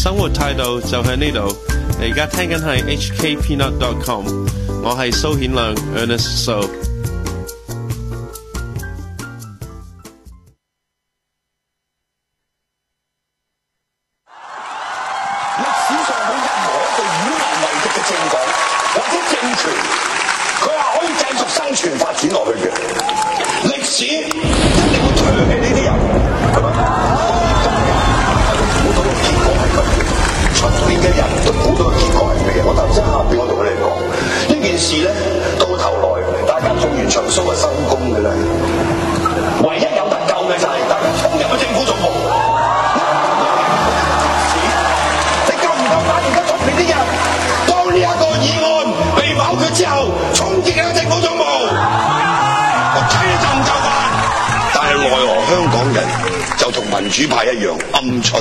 生活態度就喺呢度。你而家聽緊係 hkpeanut.com， 我係蘇顯亮 Ernest So。 歷史上冇任何一個以難為敵嘅政黨或者政權，佢係可以繼續生存發展落去嘅。歷史一定會唾棄呢啲人，係咪？估到個結果係咁嘅，出面嘅人都估到個結果係咩？我頭先下邊我同佢哋講呢件事咧，到頭來大家做完場 show 就收工嘅啦。唯一有得救嘅就係大家衝入去政府總部。呢一個議案被否決之後，衝擊喺政府總部，我睇你就唔就範。但係奈何香港人就同民主派一樣鵪鶉。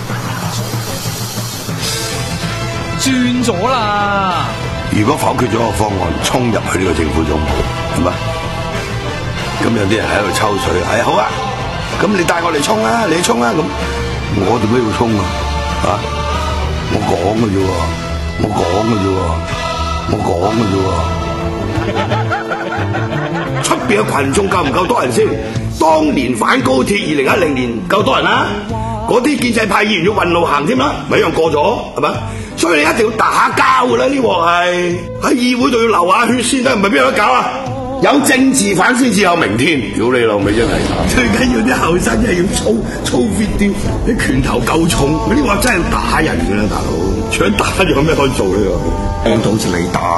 轉咗啦！ 如果否決咗個方案，衝入去呢個政府總部，係嘛？咁有啲人喺度抽水，係好啊！咁你帶我嚟衝啊，你衝啊！咁我點解要衝啊？啊！我講嘅啫喎。我講嘅啫喎，出邊嘅群眾夠唔夠多人先？當年反高鐵2010年夠多人啦，嗰啲建制派議員要運路行添啦，咪一樣過咗係咪？所以你一定要打交㗎啦，呢鑊係喺議會度要流下血先得，唔係邊有得搞啊？有政治犯先至有明天，屌你老味真係！最緊要啲後生真係要操 fit 啲，啲拳頭夠重，嗰啲話真係打人㗎啦，大佬！除咗打仲有咩可以做呢？講到好似你打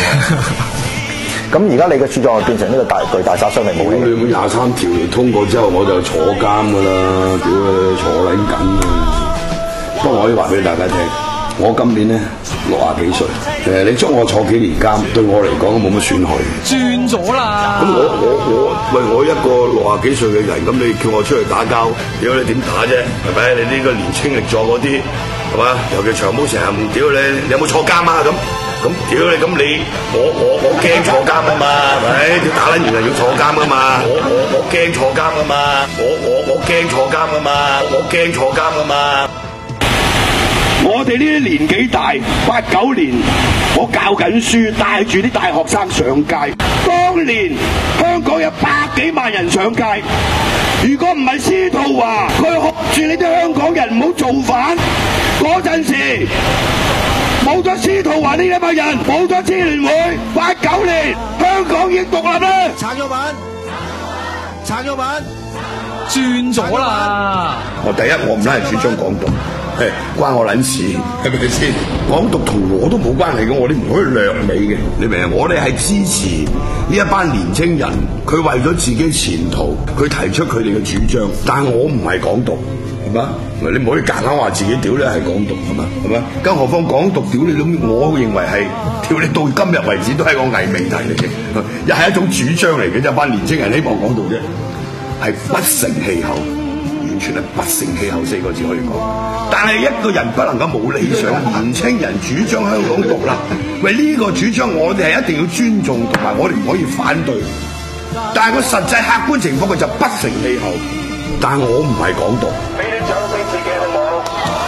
咁而家你嘅處狀變成呢個巨大殺傷力武器。 你咁23條通過之後，我就坐監㗎啦，屌你坐撚緊啊！不過我可以話俾大家聽。我今年咧60幾歲，你捉我坐幾年監，對我嚟講都冇乜損害。 轉咗啦！ 咁我一個60幾歲嘅人，咁你叫我出去打交，屌你點打啫？係咪？你呢個年青力壯嗰啲，係嘛？尤其長毛成日唔屌你，你有冇坐監啊？咁屌你，咁你我驚坐監啊嘛，係咪？要打撚完就要坐監啊嘛，我驚坐監啊嘛，我驚坐監啊嘛，我驚坐監啊嘛。我哋呢啲年紀大，89年我教緊書，帶住啲大學生上街。當年香港有100幾萬人上街，如果唔係司徒華，佢喝住你啲香港人唔好造反，嗰陣時冇咗司徒華呢一班人，冇咗支聯會，89年香港已經獨立啦。 撐咗版， 轉咗啦！ 第一，我唔係主張港獨。關我撚事，係咪先？港獨同我都冇關係嘅，我哋唔可以掠美嘅，你明唔明？我哋係支持呢一班年青人，佢為咗自己前途，佢提出佢哋嘅主張。但係我唔係港獨，係嘛？你唔可以夾硬話自己屌你係港獨，係嘛？係嘛？更何況港獨屌你咁，我認為係屌你到今日為止都係個偽命題嚟嘅，又係一種主張嚟嘅，一班年青人希望港獨啫，係不成氣候。完全係不成氣候4個字可以講，但係一個人不能夠冇理想，年青人主張香港獨立，喂呢個主張我哋係一定要尊重，同埋我哋唔可以反對。但係個實際客觀情況佢就不成氣候。但係我唔係港獨，俾你掌聲自己好唔好？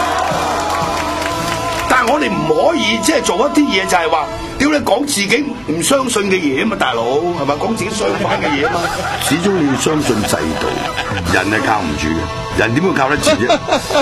但係我哋唔可以即係做一啲嘢，就係話屌你講自己唔相信嘅嘢啊嘛，大佬係咪講自己相反嘅嘢啊嘛？始終你要相信制度，人係靠唔住嘅，人點會靠得住啫？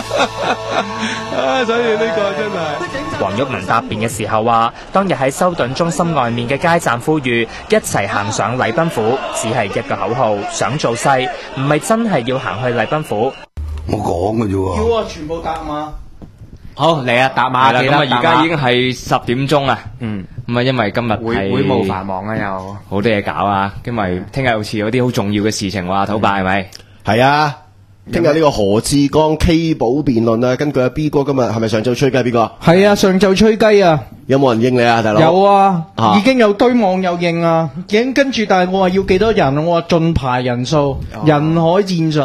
所以呢個真係。 黃毓民答辯嘅時候話，當日喺修頓中心外面嘅街站呼籲一齊行上禮賓府，只係一個口號，想做勢，唔係真係要行去禮賓府。 我講嘅啫喎。 要啊，全部答馬。 好嚟啊，答馬咁啊！而家已經係10點鐘啦。咁啊，因為今日會務繁忙啊，又好多嘢搞啊。因為聽日好似有啲好重要嘅事情話，土伯係咪？ 係啊，聽日呢個何志剛 K 寶辯論啊，根據阿 B 哥今日係咪上晝吹雞？邊個？ 係啊，上晝吹雞啊！ 有冇人應你啊，大佬？ 有啊，已經有堆網友應啊，已經跟住，但係我話要幾多人？我話盡排人數，人海戰術。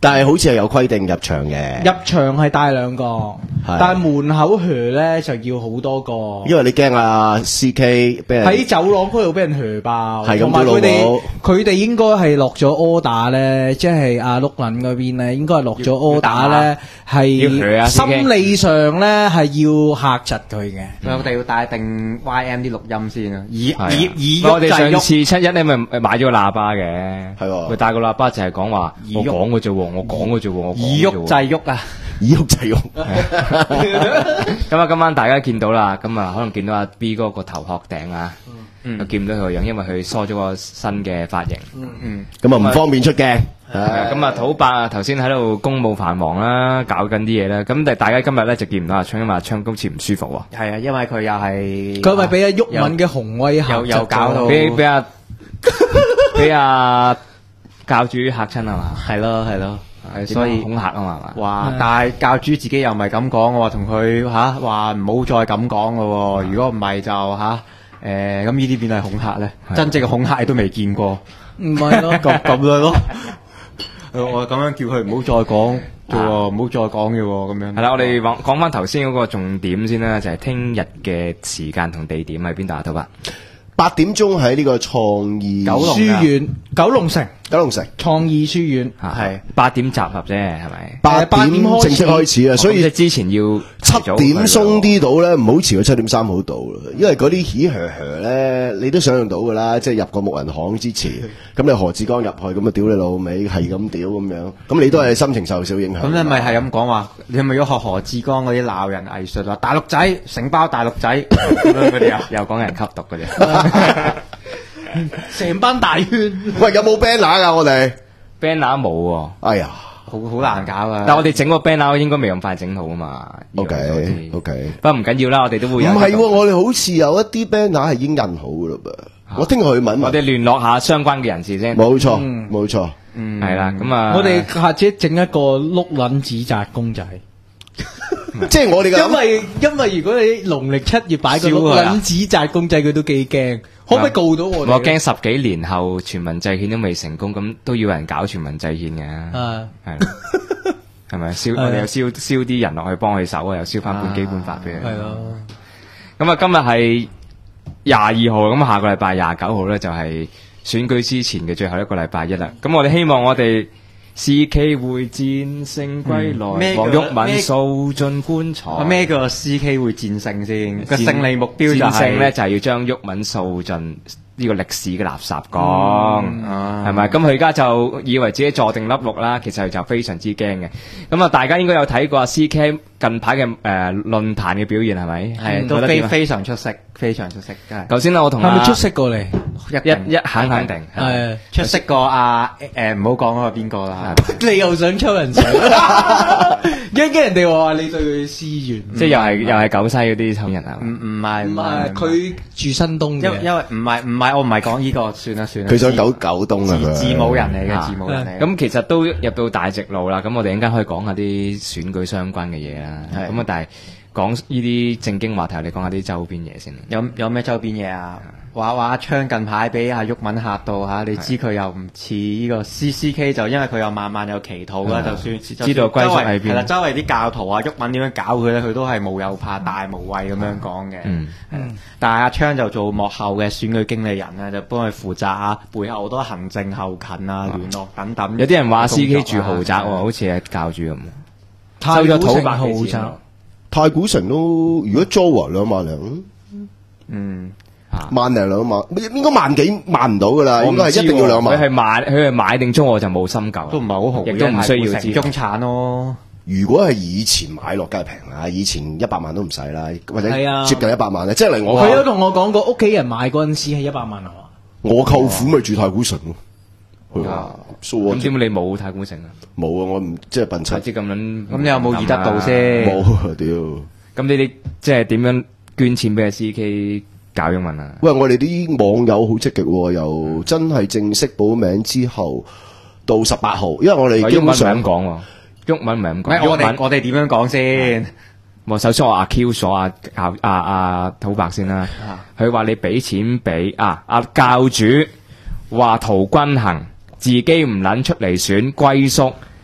但係好似係有規定入場嘅， 入場係帶2個，但係門口靴咧就要好多個。 因為你驚啊 CK 俾人喺走廊嗰度俾人靴爆， 係咁同埋老母佢哋應該係落咗 order 咧，即係阿碌撚嗰邊咧，應該係落咗 order 咧，係心理上咧係要嚇窒佢嘅。 我哋要帶定 YM 啲錄音先啊， 我哋上次7-1咧咪買咗個喇叭嘅， 係喎， 佢帶個喇叭就係講話我講嘅啫喎，我講嘅啫喎，我以喐制喐啊！ 以喐制喐。 咁啊，今晚大家見到啦，咁啊，可能見到阿 B 哥個頭殼頂啊，又見唔到佢個樣，因為佢梳咗個新嘅髮型。 咁啊唔方便出鏡。 咁啊，土伯啊，頭先喺度公務繁忙啦，搞緊啲嘢啦。咁但係大家今日咧就見唔到阿昌，因為阿昌今次唔舒服喎。 係啊，因為佢又係佢咪俾阿毓民嘅紅威嚇， 又搞到俾阿教主嚇親啊嘛。 係咯。所以恐嚇啊嘛， 哇！但係教主自己又唔係咁講，我話同佢話唔好再咁講咯。如果唔係就咁呢啲變係恐嚇咧，真正嘅恐嚇你都未見過。 唔係咯， 咁樣咯。我咁樣叫佢唔好再講嘅喎，唔好再講嘅喎，咁樣。 係啦，我哋講翻頭先嗰個重點先啦，就係聽日嘅時間同地點喺邊度啊？土伯 8點鐘喺呢個創意書院，九龍城創意書院係8點集合啫，係咪 ？8點正式開始啊，所以之前要 7點鬆啲到咧，唔好遲過7點3好到啦。因為嗰啲嘻咧，你都想象到噶啦，即係入個木人巷之前，咁你何志剛入去，咁啊屌你老味，係咁屌咁樣，咁你都係心情受少影響。 咁你咪係咁講話，你係咪要學何志剛嗰啲鬧人藝術啊？大陸仔成包大陸仔咁樣嗰啲啊， 又講人吸毒嗰啲。 成班大圈， 喂，有冇 banner 噶？我哋 banner 冇喎， 哎呀， 好難搞啊！ 但係我哋整個 banner 應該未咁快整好啊嘛。 OK， 不過唔緊要啦，我哋都會有。 唔係喎，我哋好似有一啲 banner 係已經印好噶啦噃。我聽日去問， 我哋聯絡下相關嘅人士先。 冇錯，冇錯， 係啦。咁啊， 我哋下次整一個碌撚紙紮公仔。 即係我哋嘅， 因為如果你農曆7月擺個碌撚紙紮公仔，佢都幾驚，可唔可以告到我哋？ 我驚10幾年後全民制憲都未成功，咁都要人搞全民制憲嘅。係咪我哋又燒啲人落去幫佢手啊，又燒翻本基本法俾佢。 係咯。 咁啊，今日係22號，咁下個禮拜29號咧就係選舉之前嘅最後一個禮拜一啦。咁我哋希望我哋CK 會戰勝歸來，黃毓民掃進棺材。 咩叫 CK 會戰勝先？個勝利目標就係咧，就係要將毓民掃進呢個歷史嘅垃圾缸，係咪？咁佢而家就以為自己坐定粒六啦，其實佢就非常之驚嘅。咁啊，大家應該有睇過 CK 近排嘅論壇嘅表現係咪？ 係都非常出色，非常出色。 頭先我同係咪出色過嚟？ 一肯定係出色過唔好講嗰個邊個啦。 你又想抽人水？驚人哋話你對佢私怨， 即係又係九西嗰啲抽人啊？ 唔係， 佢住新東嘅。 因為唔係，我唔係講呢個，算啦。佢想九東啊， 字母人嚟嘅，字母人嚟。 咁其實都入到大直路啦，咁我哋陣間可以講下啲選舉相關嘅嘢啦。咁啊，但係講呢啲正經話題，你講下啲周邊嘢先。 有咩周邊嘢啊？話阿昌近排俾阿毓民嚇到嚇，你知佢又唔似呢個 CK， 就因為佢又晚晚有祈禱啦，就算知道歸宿喺邊。 係啦，周圍啲教徒啊，毓民點樣搞佢咧，佢都係無有怕大無畏咁樣講嘅。但係阿昌就做幕後嘅選舉經理人咧，就幫佢負責背後好多行政後勤啊、聯絡等等。 有啲人話 CK 住豪宅喎，好似係教主咁。 太古城豪宅， 太古城都如果租啊2萬零。1萬零2萬，應該萬幾萬唔到噶啦，應該係一定要2萬。 佢係買定租我就冇深究， 都唔係好豪， 亦都唔需要知中產咯。 如果係以前買落梗係平啦，以前100萬都唔使啦，或者接近100萬咧。即係嚟我佢都同我講過，屋企人買嗰陣時係100萬係嘛？ 我舅父咪住太古城咯。 咁點解你冇太古城啊？ 冇啊，我唔即係笨柒。 咁你有冇易得到先？ 冇屌。 咁你哋即係點樣捐錢俾阿 CK？搞英文啊！ 喂，我哋啲網友好積極喎，由真係正式報名之後到18號，因為我哋基本上咁講喎，毓民唔係咁講。 我哋點樣講先？ 首先我阿 Q 所阿土伯先啦，佢話你俾錢俾阿教主話陶君行自己唔撚出嚟選歸宿，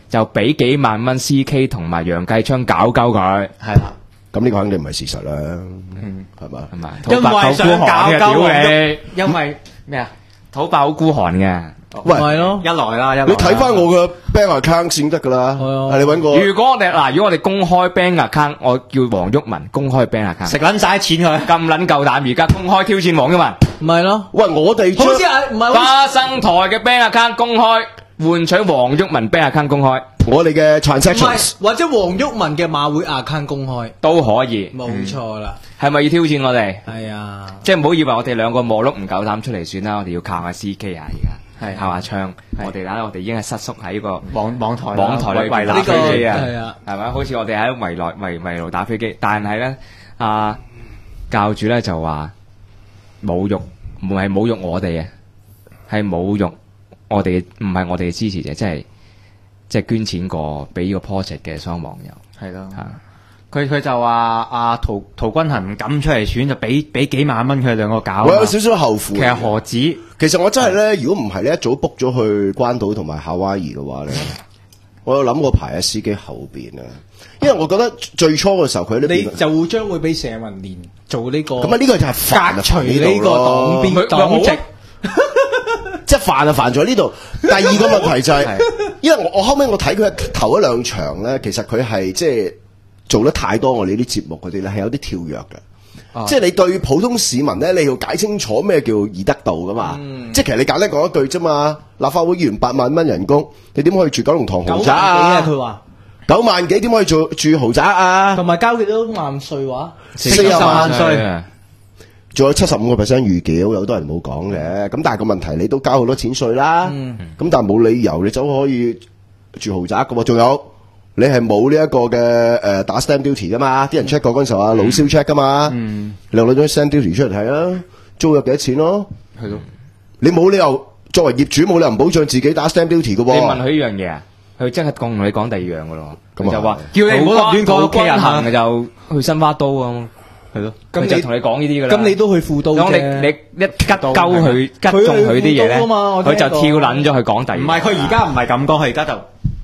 就俾幾萬蚊 CK 同埋楊繼昌搞鳩佢， 係啦。 咁呢個肯定唔係事實啦，係嘛？ 係咪？ 因為想搞鳩你，因為咩啊？ 土爆好孤寒嘅。 喂， 係咯， 一來啦， 你睇翻我嘅 bank account 先得噶啦。你揾個。 如果我哋公開 bank account，我叫黃毓民公開 bank account， 食撚晒錢佢， 咁撚夠膽而家公開挑戰黃毓民， 唔係咯？ 喂，我哋好似係唔係花生台嘅 bank account 公開，換取黃毓民 bank account 公開， 我哋嘅唔 transactions 係或者黃毓民嘅馬會 account 公開都可以。 冇錯啦。 係咪要挑戰我哋？ 係啊， 即係唔好以為我哋兩個磨碌唔夠膽出嚟選啦，我哋要靠下 CK 啊！而家係靠下槍，我哋已經係失縮喺個網台裏邊打飛機啊！係咪？好似我哋喺圍爐打飛機，但係咧教主咧就話侮辱，唔係侮辱我哋嘅，係侮辱我哋，唔係我哋嘅支持者，即係捐錢過俾呢個 project 嘅所有網友， 係咯。佢就話陶君行唔敢出嚟選，就俾幾萬蚊佢哋兩個搞。 我有少少後悔。 其實何止？ 其實我真係咧，如果唔係咧，一早 book 咗去關島同埋夏威夷嘅話咧，我有諗過排喺司機後邊啊。因為我覺得最初嘅時候佢呢邊你就將會俾社民連做呢個。 咁啊，呢個就係煩革除呢個黨邊黨籍。 即係煩就煩咗呢度。第二個問題就係，因為我後尾我睇佢頭一兩場咧，其實佢係即係做得太多我哋啲節目嗰啲咧，係有啲跳躍嘅。即係你對普通市民咧，你要解清楚咩叫義德度噶嘛？即係其實你簡單講一句啫嘛。立法會議員8萬蚊人工，你點可以住九龍塘豪宅啊？ 佢話 9萬幾點可以住豪宅啊？ 同埋交幾多萬稅話 ？40萬稅。仲有75%預繳，有好多人冇講嘅。咁但係個問題，你都交好多錢稅啦。咁但係冇理由你走可以住豪宅噶喎。仲有你係冇呢一個嘅打 stamp duty 噶嘛？啲人 check 過嗰陣時候啊，老蕭 check 噶嘛。你攞張 stamp duty 出嚟睇啊，租約幾多錢咯？係咯。你冇理由作為業主冇理由唔保障自己打 stamp duty 噶喎。你問佢呢樣嘢啊，佢即刻同你講第二樣噶咯。咁就話叫你唔好立亂講屋企人行嘅就去新花都啊。係咯，咁就同你講呢啲噶啦。 咁你都去輔導啫。 你一吉鳩佢，吉中佢啲嘢咧，佢就跳撚咗去講第二。 唔係，佢而家唔係咁講，佢而家就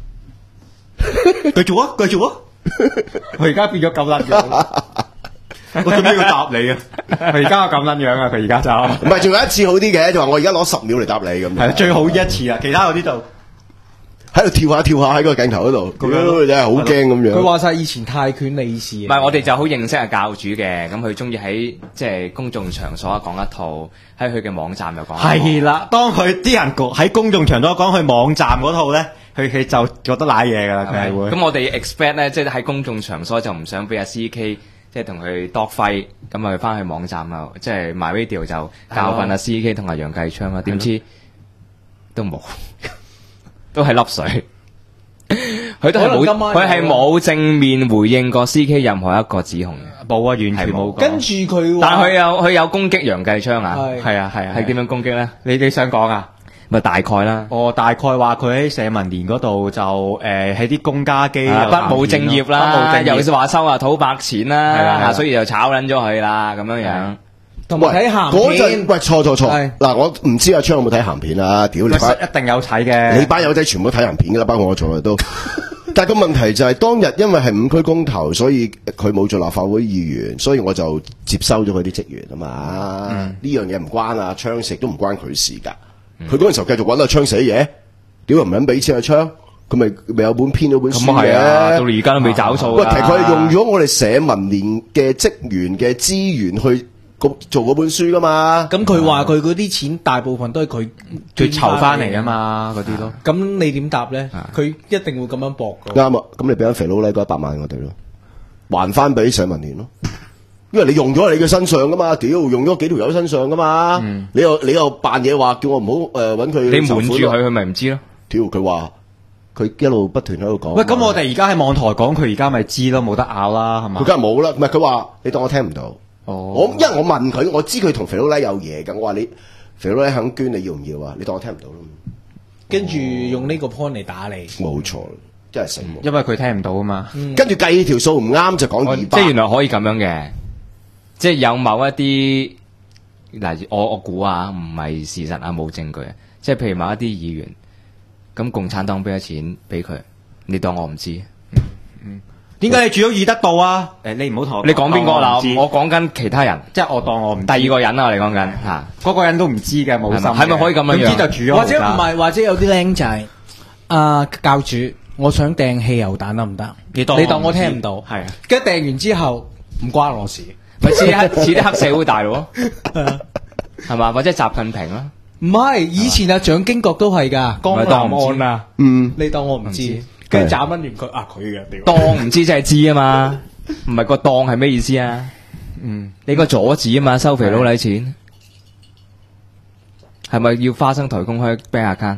繼續啊，繼續啊。佢而家變咗咁撚樣。我做咩要答你啊？佢而家咁撚樣啊！佢而家就唔係，仲有一次好啲嘅，就話我而家攞10秒嚟答你咁。 係最好一次啦，其他嗰啲就喺度跳下喺個鏡頭嗰度，咁樣真係好驚咁樣。 佢話晒以前泰拳理事， 唔係我哋就好認識阿教主嘅，咁佢中意喺即係公眾場所講一套，喺佢嘅網站又講。 係啦，當佢啲人喺公眾場所講佢網站嗰套咧，佢就覺得瀨嘢噶啦，佢係會。 咁我哋 expect 咧，即係喺公眾場所就唔想俾阿 CK 即係同佢多揮，咁啊翻去網站啊，即係 MyRadio 就教訓阿 CK 同阿楊繼昌啊，點知都冇。都係粒水，佢都係冇，佢係冇正面回應過 CK 任何一個指控嘅， 冇啊，完全冇。 跟住佢， 但係佢有攻擊楊繼昌啊， 係啊， 係點樣攻擊咧？ 你想講啊？ 咪大概啦。 大概話佢喺社民連嗰度就喺啲公家機不務正業啦，又話收啊土白錢啦，所以就炒撚咗佢啦，咁樣樣。 同埋睇鹹片嗰陣，喂錯嗱，我唔知阿昌有冇睇鹹片啊？屌你一定有睇嘅， 你班友仔全部都睇鹹片噶啦，包括我在內都。但係個問題就係當日因為係5區公投，所以佢冇做立法會議員，所以我就接收咗佢啲職員啊嘛。呢樣嘢唔關阿昌食，都唔關佢事噶。佢嗰陣時候繼續揾阿昌寫嘢，屌又唔肯俾錢阿昌，佢咪有本編咗本書嘅， 到而家都未找數。 喂，其實佢係用咗我哋社民連嘅職員嘅資源去做嗰本書噶嘛。 咁佢話佢嗰啲錢大部分都係佢籌翻嚟啊嘛，嗰啲咯。 咁你點答咧？佢一定會咁樣搏噶。 啱啊！咁你俾緊肥佬黎嗰100萬我哋咯，還翻俾社民連咯。因為你用咗喺你嘅身上噶嘛，屌用咗幾條友身上噶嘛。你又扮嘢話叫我唔好揾佢。 你瞞住佢咪唔知咯？ 屌佢話佢一路不斷喺度講。 喂，咁我哋而家喺網台講，佢而家咪知咯，冇得拗啦，係嘛？ 佢梗係冇啦，唔係佢話你當我聽唔到。 哦， 因為我問佢，我知佢同肥佬黎有嘢㗎，我話你肥佬黎肯捐，你要唔要啊？你當我聽唔到咯。 跟住用呢個 point 嚟打你。冇錯，真係醒目。 因為佢聽唔到啊嘛。 跟住計條數唔啱就講200。 即係原來可以咁樣嘅，即係有某一啲嗱，我估啊，唔係事實啊，冇證據啊。即係譬如某一啲議員，咁共產黨俾咗錢俾佢， 你當我唔知？ 點解你住咗義德道啊？你唔好同我， 你講邊個啦？ 當我講緊其他人， 即係我當我唔知第二個人啊！我哋講緊嚇， 嗰個人都唔知嘅，冇心嘅。 係咪可以咁樣樣？ 唔知就住咗， 或者唔係，或者有啲僆仔教主，我想掟汽油彈得唔得？你當我聽唔到， 係啊。 跟住掟完之後唔關我事， 咪似啲黑社會大佬，係嘛？或者習近平啦。 唔係，以前啊蔣經國都係㗎，江南案啊，你當我唔知，跟住斬翻完佢佢嘅， 當唔知即係知啊嘛，唔係個當係咩意思啊？你個阻止啊嘛，收肥佬禮錢，係咪要花生台公開 bank account？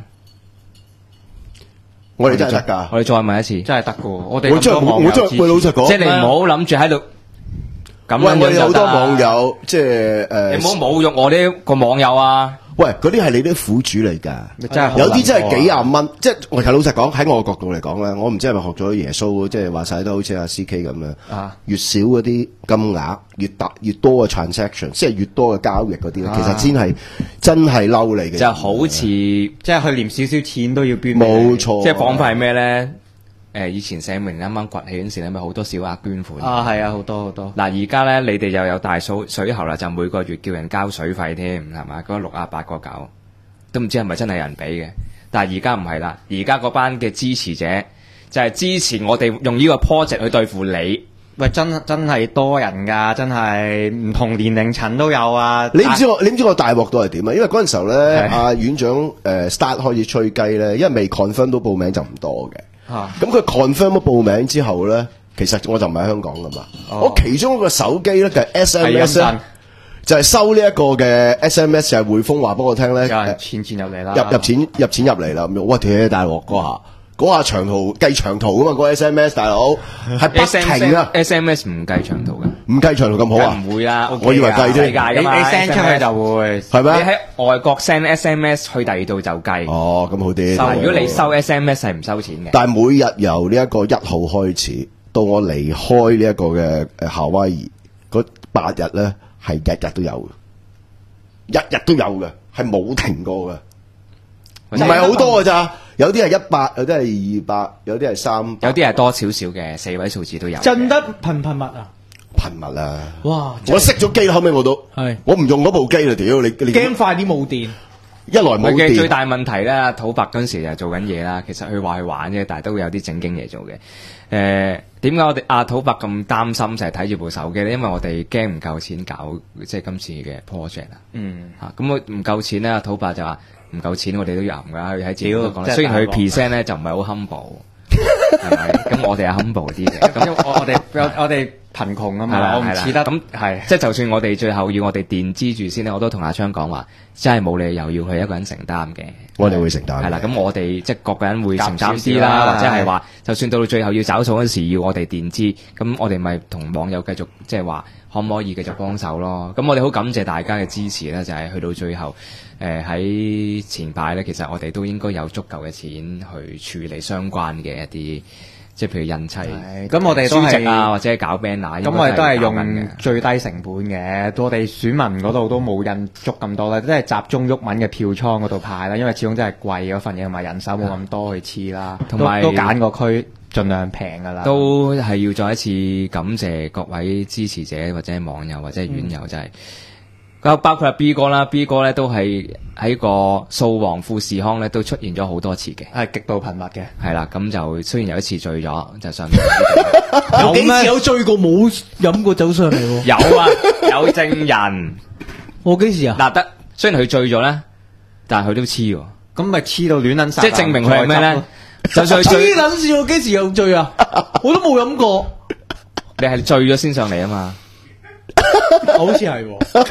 我哋真係得㗎， 我哋再問一次， 真係得㗎。我真係喂老實講， 即係你唔好諗住喺度咁樣我哋好多網友即係你唔好侮辱我呢個網友啊！ 喂，嗰啲係你啲苦主嚟㗎，有啲真係幾廿蚊，即係我其實老實講喺我嘅角度嚟講咧，我唔知係咪學咗耶穌，即係話晒都好似阿 CK 咁樣，越少嗰啲金額，越多嘅 transaction， 即係越多嘅交易嗰啲咧，其實先係真係嬲你嘅， 就好似即係佢連少少錢都要捐， 冇錯， 即係講法係咩咧？以前社民啱啱崛起嗰陣時咧，咪好多小額捐款係啊，好多好多。 嗱，而家咧你哋又有大水喉啦，就每個月叫人交水費添，係嘛？嗰6啊8個9都唔知係咪真係有人俾嘅。但係而家唔係啦，而家嗰班嘅支持者就係支持我哋用呢個 project 去對付你。 喂，真係多人㗎，真係唔同年齡層都有啊！ 你唔知我大鑊到係點啊？因為嗰陣時候咧，阿院長start 開始吹雞咧，因為未 confirm 到報名就唔多嘅。咁佢 confirm 咗報名之後咧，其實我就唔喺香港噶嘛。我其中一個手機咧就係 SMS 咧，就係收呢一個嘅 SMS，就係匯豐話俾我聽咧， 錢入嚟啦， 入錢入嚟啦咁樣。哇！屌大鑊嗰下長途計長途噶嘛，嗰個 SMS 大佬係不停啊 ！SMS 唔計長途嘅， 唔計長途咁好啊？ 唔會啦， 我以為計啫。 你 send 出去就會係咩？ 你喺外國 send SMS 去第二度就計。 哦，咁好啲。 如果你收 SMS 係唔收錢嘅。 但係每日由呢一個1號開始到我離開呢一個嘅夏威夷嗰8日咧，係日日都有嘅，日日都有嘅，係冇停過嘅，唔係好多㗎咋。有啲係100，有啲係200，有啲係300， 有啲係多少少嘅4位數字都有。 震得頻密啊！ 頻密啊！ 哇！ 我熄咗機，後尾我都我唔用嗰部機啦，屌你驚快啲冇電。 一來冇電。 最大問題咧，土伯嗰陣時就做緊嘢啦。其實佢話去玩啫，但係都會有啲正經嘢做嘅。點解我哋土伯咁擔心就係睇住部手機咧？因為我哋驚唔夠錢搞即係今次嘅 project 啊。咁我唔夠錢咧，土伯就話。唔夠錢，我哋都要揞㗎。佢喺自己度講，雖然佢 present 咧就唔係好 humble，係咪？咁我哋係 humble 啲嘅。咁我哋貧窮啊嘛，我唔似得咁係。 即係就算我哋最後要我哋墊資住先咧，我都同阿昌講話，真係冇理由要佢一個人承擔嘅。 我哋會承擔。 係啦，咁我哋即係各個人會承擔啲啦，或者係話，就算到最後要找數嗰時要我哋墊資，咁我哋咪同網友繼續即係話，可唔可以繼續幫手咯？咁我哋好感謝大家嘅支持咧，就係去到最後。喺前排咧，其實我哋都應該有足夠嘅錢去處理相關嘅一啲，即係譬如印砌， 咁我哋都係啊，或者搞 banner， 咁我哋都係用最低成本嘅。我哋選民嗰度都冇印足咁多啦，即係集中毓民嘅票倉嗰度派啦，因為始終真係貴嗰份嘢，同埋人手冇咁多去黐啦，同埋都揀個區盡量平噶啦。都係要再一次感謝各位支持者或者網友或者院友，真係。包括阿 B 哥啦 ，B 哥咧都係喺個掃黃富士康咧都出現咗好多次嘅，係極度頻密嘅。係啦，咁就雖然有一次醉咗，就上有幾次有醉過冇飲過酒上嚟喎？ 有啊，有證人。 我幾時啊？ 嗱得，雖然佢醉咗咧，但係佢都黐喎。咁咪黐到亂撚晒，即係證明佢係咩咧？就算佢醉黐撚線，我幾時有醉啊？我都冇飲過。 你係醉咗先上嚟啊嘛？ 好似係，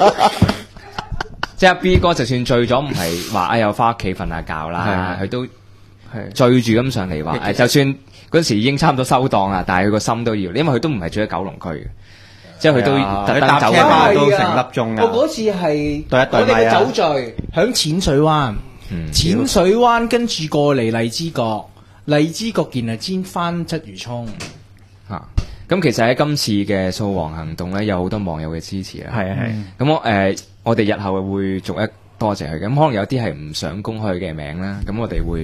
即係 B 哥就算醉咗，唔係話又翻屋企瞓下覺啦，佢都醉住咁上嚟話，就算嗰時已經差唔多收檔啦，但係佢個心都要，因為佢都唔係住喺九龍區，即係佢都特登走翻都成粒鐘。 我嗰次係我哋嘅酒醉響淺水灣，淺水灣跟住過嚟荔枝角，荔枝角然後煎翻鰂魚涌吓。咁其實喺今次嘅掃黃行動咧，有好多網友嘅支持啦。係啊係。咁我哋日後會逐一多謝佢。咁可能有啲係唔想公開佢嘅名啦。咁我哋會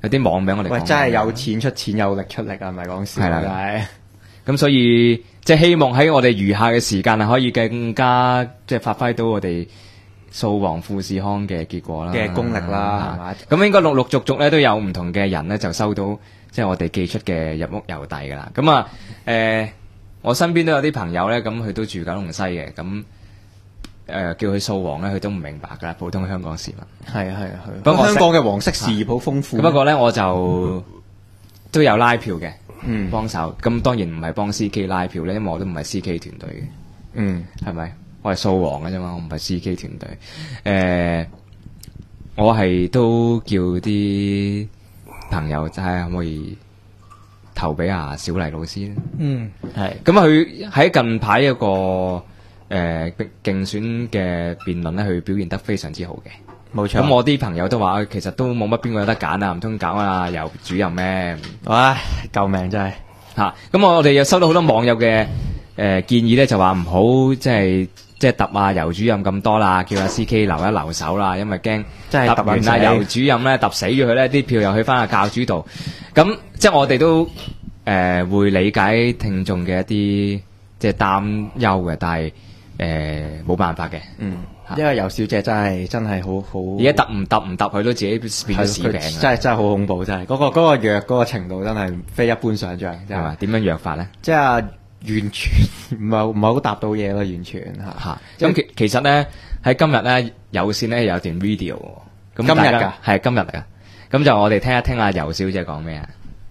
有啲網名我哋喂， 講真係有錢出錢，有力出力啊，唔係講笑。 係啦真係。 咁所以即係希望喺我哋餘下嘅時間係可以更加即係發揮到我哋掃黃富士康嘅結果啦嘅功力啦，係嘛？ 咁應該陸陸續續咧都有唔同嘅人咧就收到即係我哋寄出嘅入屋郵遞噶啦。咁啊我身邊都有啲朋友咧，咁佢都住九龍西嘅，咁叫佢掃黃咧，佢都唔明白噶啦，普通香港市民。 係。 不過香港嘅黃色事業好豐富。 不過咧，我就都有拉票嘅，幫手。咁當然唔係幫 CK 拉票咧，因為我都唔係 CK 團隊嘅。係咪？我係掃黃嘅啫嘛，我唔係 CK 團隊。我係都叫啲朋友睇下可唔可以投俾阿小麗老師咧。係。咁佢喺近排一個競選嘅辯論咧，佢表現得非常之好嘅。 冇錯。 咁我啲朋友都話，其實都冇乜邊個有得揀啊，唔通搞啊由主任咩？ 唉，救命真係嚇！咁我哋又收到好多網友嘅建議咧，就話唔好即係揼啊由主任咁多啦，叫阿 CK 留一留手啦，因為驚真係揼完啊由主任咧揼死咗佢咧，啲票又去翻阿教主度。咁即係我哋都會理解聽眾嘅一啲即係擔憂嘅，但係冇辦法嘅。 因為尤小姐真係好好， 而家揼唔揼佢都自己變咗屎餅， 真係好恐怖，真係嗰個弱嗰個程度真係非一般想像， 係嘛？點樣弱法咧？ 即係完全唔係好答到嘢咯，完全嚇。 咁其實咧喺今日咧有線咧有段 video，咁今日㗎係今日㗎，咁就我哋聽一聽阿尤小姐講咩啊？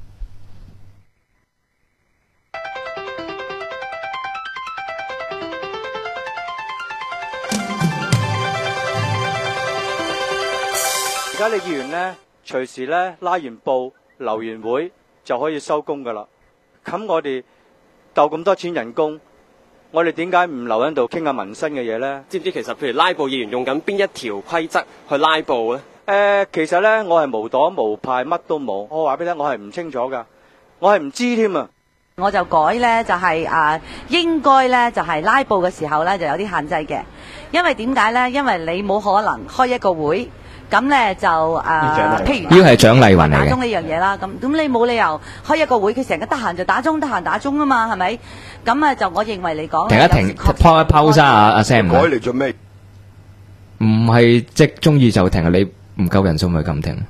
而家你議員呢，隨時呢拉完報、留完會就可以收工噶啦。咁我哋鬥咁多錢人工，我哋點解唔留喺度傾下民生嘅嘢呢？ 知唔知其實譬如拉布議員用緊邊一條規則去拉布呢？ 其實呢，我係無黨無派，乜都冇。我話俾你聽，我係唔清楚噶，我係唔知添啊。 我就改呢，就係應該呢，就係拉布嘅時候呢，就有啲限制嘅，因為點解呢？因為你冇可能開一個會。咁咧就譬如呢個係蔣麗芸嚟嘅打鐘呢樣嘢啦，咁你冇理由開一個會，佢成日得閒就打鐘，得閒打鐘啊嘛，係咪？咁啊就我認為嚟講， 停一停，拋一拋沙阿 Sam。 改嚟做咩？ 唔係即係中意就停，你唔夠人數咪咁停。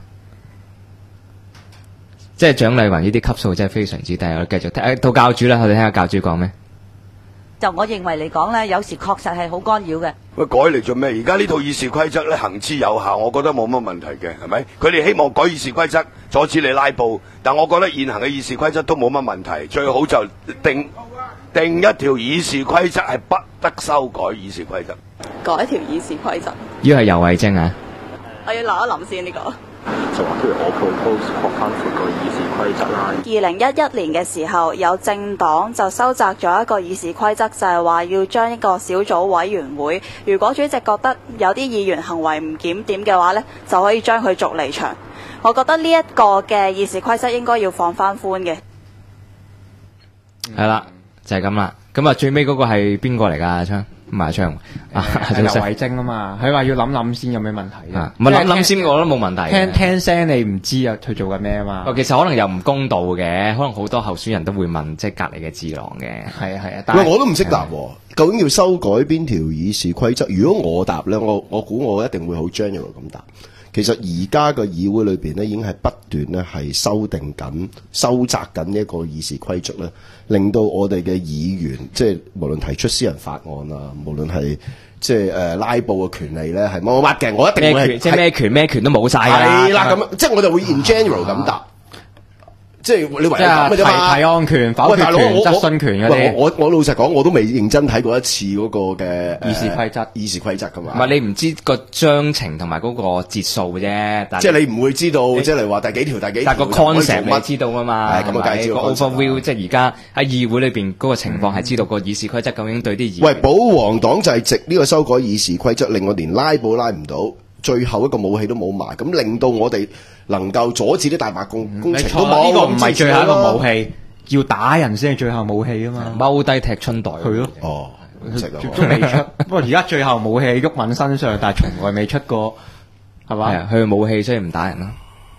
即係蔣麗芸呢啲級數真係非常之低，我哋繼續聽到教主啦，我哋聽下教主講咩。 就我認為嚟講咧，有時確實係好干擾嘅。 喂，改嚟做咩？而家呢套議事規則咧行之有效，我覺得冇乜問題嘅，係咪？佢哋希望改議事規則，阻止你拉布，但我覺得現行嘅議事規則都冇乜問題，最好就定一條議事規則係不得修改議事規則。 改條議事規則。 呢個係游蕙禎啊！ 我要諗一諗先呢個。 就話譬如我 propose 擴翻闊個議事規則啦。 2011年嘅時候，有政黨就收窄咗一個議事規則，就係話要將一個小組委員會，如果主席覺得有啲議員行為唔檢點嘅話呢，就可以將佢逐離場。我覺得呢一個嘅議事規則應該要放翻寬嘅。 係啦，就係咁啦。咁啊，最尾嗰個係邊個嚟㗎？阿昌唔係阿昌係游蕙禎啊嘛。佢話要諗諗先，有咩問題啫？ 唔係諗諗先，我覺得冇問題。 聽聲你唔知啊，佢做緊咩啊嘛？ 其實可能又唔公道嘅，可能好多候選人都會問，即係隔離嘅智囊嘅。 係啊，但係我都唔識答喎。究竟要修改邊條議事規則？如果我答咧，我估我一定會好 general 咁答。其實而家個議會裏邊咧，已經係不斷咧係修窄緊呢一個議事規則咧，令到我哋嘅議員，即係無論提出私人法案啊，無論係即係拉布嘅權利咧，係冇乜嘅。我一定會即係咩權都冇晒㗎啦。 係啦，咁即係我就會 in general 咁答。即係你唯有咁嘅啫嘛， 提案權、否決權、質詢權嗰啲。 我老實講，我都未認真睇過一次嗰個嘅議事規則。 議事規則㗎嘛。 唔係你唔知個章程同埋嗰個節數啫。 即係你唔會知道，即係例如話第幾條。但個 concept 你知道㗎嘛？ 係咁啊，介紹個 overview，即係而家喺議會裏邊嗰個情況係知道個議事規則究竟對啲議員。 喂，保皇黨就係藉呢個修改議事規則，令我連拉布拉唔到。最後一個武器都冇埋，咁令到我哋能夠阻止啲大白工程都冇。 呢個唔係最後一個武器，要打人先係最後武器啊嘛。 踎低踢春袋。 係咯。 哦， 都未出。不過而家最後武器喺毓民身上，但係從來未出過，係嘛？ 係啊，佢武器所以唔打人咯。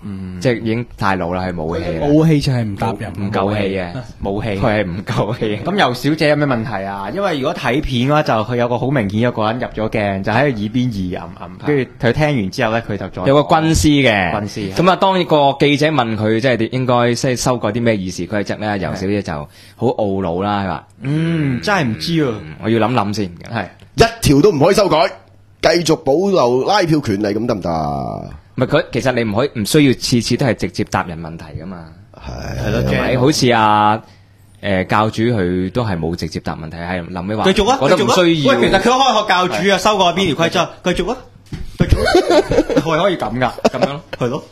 即係已經太老啦，係冇氣啦。 冇氣就係唔答人， 唔夠氣嘅， 冇氣， 佢係唔夠氣。 咁尤小姐有咩問題啊？因為如果睇片嘅話，就佢有個好明顯有個人入咗鏡，就喺佢耳邊跟住佢聽完之後咧，佢就再有個軍師嘅軍師。 咁啊，當個記者問佢即係應該即係修改啲咩議事規則咧，尤小姐就好懊惱啦，係話真係唔知啊， 我要諗諗先。 係一條都唔可以修改，繼續保留拉票權利，咁得唔得？ 唔係佢，其實你唔需要次次都係直接答人問題噶嘛。 係咯， 係咪？好似教主佢都係冇直接答問題，係臨尾話繼續啊， 覺得唔需要。 喂，其實佢開學教主啊，修改邊條規則？繼續啊，繼續啊，係可以咁噶，咁樣咯，係咯，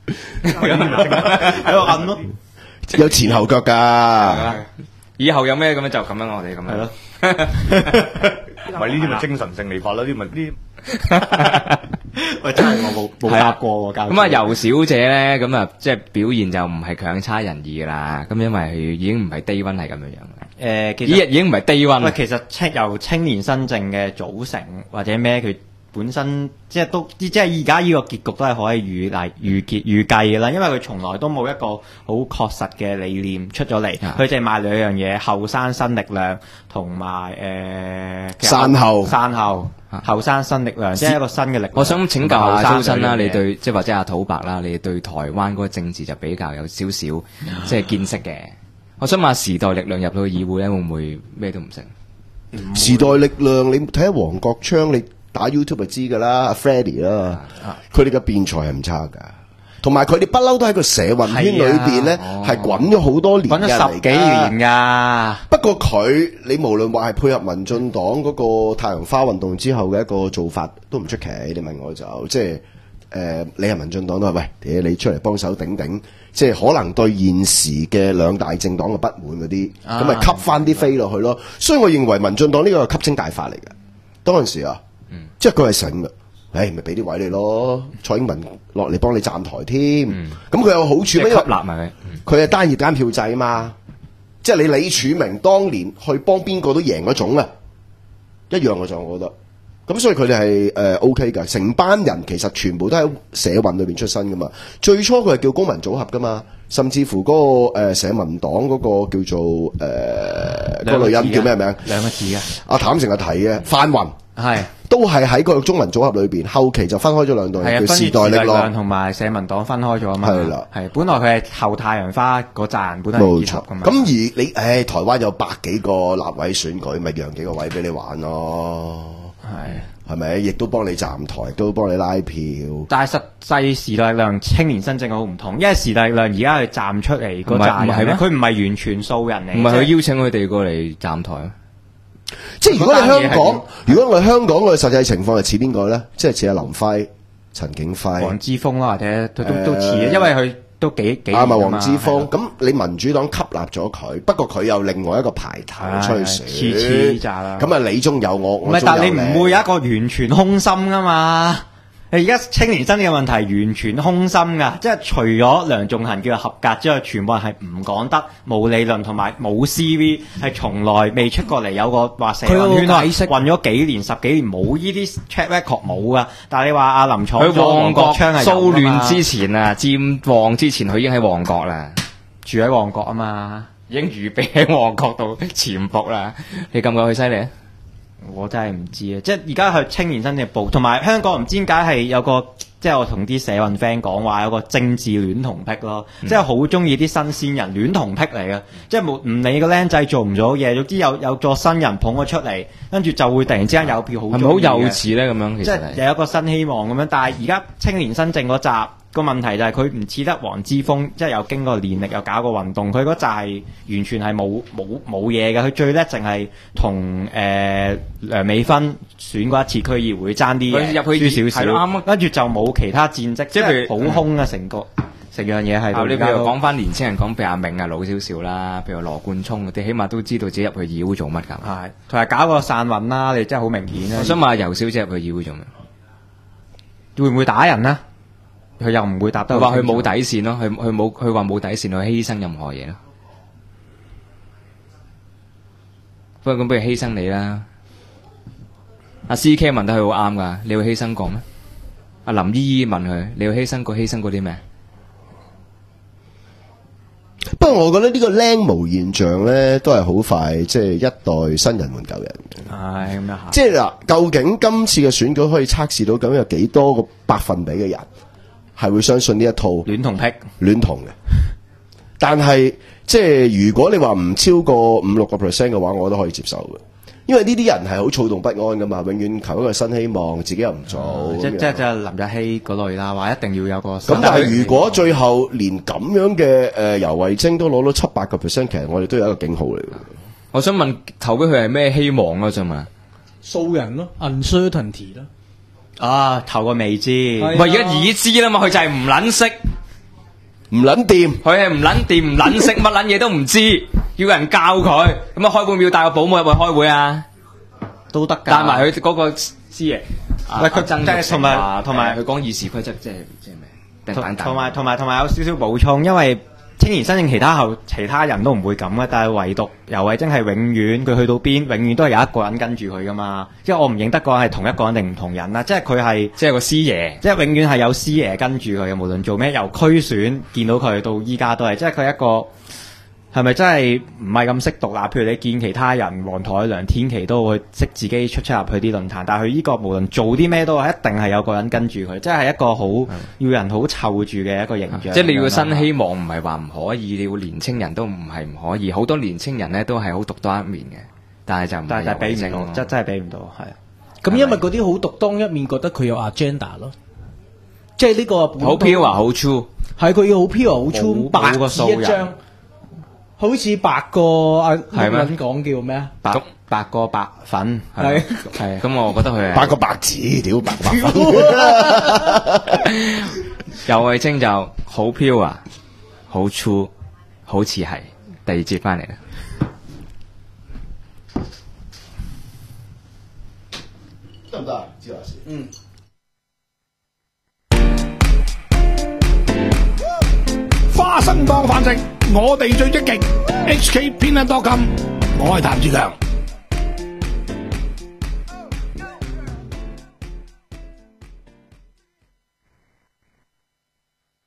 喺度摁咯， 有前後腳㗎。 以後有咩咁樣就咁樣，我哋咁樣。係咯。 咪呢啲咪精神勝利法咯？呢啲咪呢？ 喂，真係我冇答過教。 咁啊，尤小姐咧，咁啊，即係表現就唔係強差人意噶啦。咁因為佢已經唔係低溫係咁樣樣。 其實已經唔係低溫。 喂，其實由青年新政嘅組成或者咩佢。本身即係而家呢個結局都係可以預計嘅啦，因為佢從來都冇一個好確實嘅理念出咗嚟，佢淨係賣兩樣嘢：後生新力量同埋山後後生新力量，即係一個新嘅力量。 我想請教下蘇生啦，你對即係或者阿土白啦，你對台灣嗰個政治就比較有少少即係見識嘅。我想問下時代力量入到議會咧，會唔會咩都唔識？ 時代力量，你睇下黃國昌你。打 YouTube 就知噶啦，阿 Freddie 啦，佢哋嘅辯才係唔差噶，同埋佢哋不嬲都喺個社運圈裏邊咧，係滾咗好多年嘅， 滾咗10幾年噶。 不過佢你無論話係配合民進黨嗰個太陽花運動之後嘅一個做法都唔出奇。你問我就即係你係民進黨都係喂，你出嚟幫手頂頂，即係可能對現時嘅兩大政黨嘅不滿嗰啲，咁咪吸翻啲飛落去咯。所以我認為民進黨呢個係吸睛大法嚟嘅，當陣時啊。即係佢係醒嘅，咪俾啲位你咯。蔡英文落嚟幫你站台添，咁佢有好處咩？ 吸納埋佢係單熱單票制啊嘛。即係你李柱銘當年去幫邊個都贏嗰種啊，一樣嘅就我覺得。咁所以佢哋係OK 㗎，成班人其實全部都喺社運裏邊出身噶嘛。最初佢係叫公民組合噶嘛，甚至乎嗰個社民黨嗰個叫做嗰個女人叫咩名？ 兩個字嘅。 阿譚成日提嘅范雲係。 都係喺個中文組合裏邊，後期就分開咗兩隊，叫時代力量同埋社民黨分開咗啊嘛。 係啦， 係本來佢係後太陽花嗰陣，本來係結合噶嘛。 咁而你，台灣有100幾個立委選舉，咪讓幾個位俾你玩咯。係咪？亦都幫你站台，都幫你拉票。 但係實際時代力量青年新政好唔同，因為時代力量而家佢站出嚟嗰陣人，佢唔係完全素人嚟， 唔係佢邀請佢哋過嚟站台。 即係如果你香港，如果我哋香港嘅實際情況係似邊個咧？即係似阿林輝、陳景輝、 黃之鋒啦，或者都似，因為佢都幾啱啊！黃之鋒，咁你民主黨吸納咗佢，不過佢有另外一個排頭出去選， 黐咋啦？ 咁啊，你中有我， 唔係，但係你唔會有一個完全空心噶嘛？而家青年新嘅問題完全空心噶，即係除咗梁頌恆叫做合格之外，全部人係唔講得、冇理論同埋冇 CV， 係從來未出過嚟有個話社運圈混咗幾年、10幾年冇呢啲 track record 冇噶。但係你話阿林闖咗黃國昌係騷亂之前啊，佔旺之前佢已經喺旺角啦， 住喺旺角啊嘛， 已經預備喺旺角度潛伏啦。你感覺佢犀利啊？ 我真係唔知啊！即係而家係青年新政部，同埋香港唔知點解係有個，即係我同啲社運 friend 講話有個政治戀童癖咯，即係好中意啲新鮮人，戀童癖嚟嘅，即係唔理個僆仔做唔做嘢，總之有個新人捧咗出嚟，跟住就會突然之間有票好， 係咪好幼稚咧？咁樣其實即係又有一個新希望咁樣，但係而家青年新政嗰集。個問題就係佢唔似得黃之鋒，即係又經過練力又搞個運動，佢嗰扎係完全係冇嘢嘅，佢最叻淨係同梁美芬選過一次區議會爭啲嘢， 入去輸少少，跟住就冇其他戰績，即係好空啊！成樣嘢係。 你譬如講翻年青人，講譬如阿明啊老少少啦，譬如羅冠聰嗰啲，起碼都知道自己入去議會做乜㗎。 係，同埋搞個散運啦，你真係好明顯啦。 我想問下尤小姐入去議會做咩？ 會唔會打人呢？佢又唔會答得。 佢話佢冇底線咯，佢話冇底線，佢犧牲任何嘢咯。不過咁不如犧牲你啦。阿 CK 問得佢好啱噶，你會犧牲過咩？阿林姨姨問佢，你會犧牲過啲咩？ 不過我覺得呢個靚模現象咧，都係好快，即係一代新人換舊人嘅。 係咁樣。 即係嗱，究竟今次嘅選舉可以測試到咁有幾多個百分比嘅人係會相信呢一套戀童癖戀童嘅？但係即係如果你話唔超過5-6% 嘅話，我都可以接受嘅。因為呢啲人係好躁動不安噶嘛，永遠求一個新希望，自己又唔做。 即係林日曦嗰類啦，話一定要有個。 咁但係如果最後連咁樣嘅游蕙禎都攞到7-8%，其實我哋都有一個警號嚟嘅。 我想問投俾佢係咩希望咯？啫嘛， 素人咯 ，uncertainty 咯。 啊，投個未知， 唔係而家已知啦嘛，佢就係唔撚識， 唔撚掂， 佢係唔撚掂，唔撚識，乜撚嘢都唔知，要人教佢。咁啊，開會要帶個保姆入去開會啊， 都得㗎。 帶埋佢嗰個師爺。 喂，佢真係同埋佢講議事規則，即係咩？ 同埋有少少補充，因為青年新政其他人都唔會咁嘅，但係唯獨游蕙禎係永遠佢去到邊，永遠都係有一個人跟住佢噶嘛。即係我唔認得個人係同一個人定唔同人啦。即係佢係即係個師爺， 即係永遠係有師爺跟住佢嘅，無論做咩，由區選見到佢到依家都係，即係佢一個。係咪真係唔係咁識獨立？譬如你見其他人，黃台梁天琦都會識自己出入去啲論壇，但係佢呢個無論做啲咩都一定係有個人跟住佢，即係一個好要人好湊住嘅一個形象。 即係你要新希望，唔係話唔可以，你要年青人都唔係唔可以。好多年青人咧都係好獨當一面嘅，但係就但係俾唔到，真係俾唔到，係。 咁因為嗰啲好獨當一面，覺得佢有 agenda 咯，即係呢個好 pure 好 true， 係佢要好 pure 好 true，白紙一張。好似白個英文講叫咩啊？ 白個白粉係咁，我覺得佢係白個白紙，屌白粉。 游蕙禎就好 pure 啊，好 true， 好似係第二節翻嚟啦。 得唔得啊？趙老師， 花生當飯食，我哋最積極。HKpeanut.com， 我係譚志強。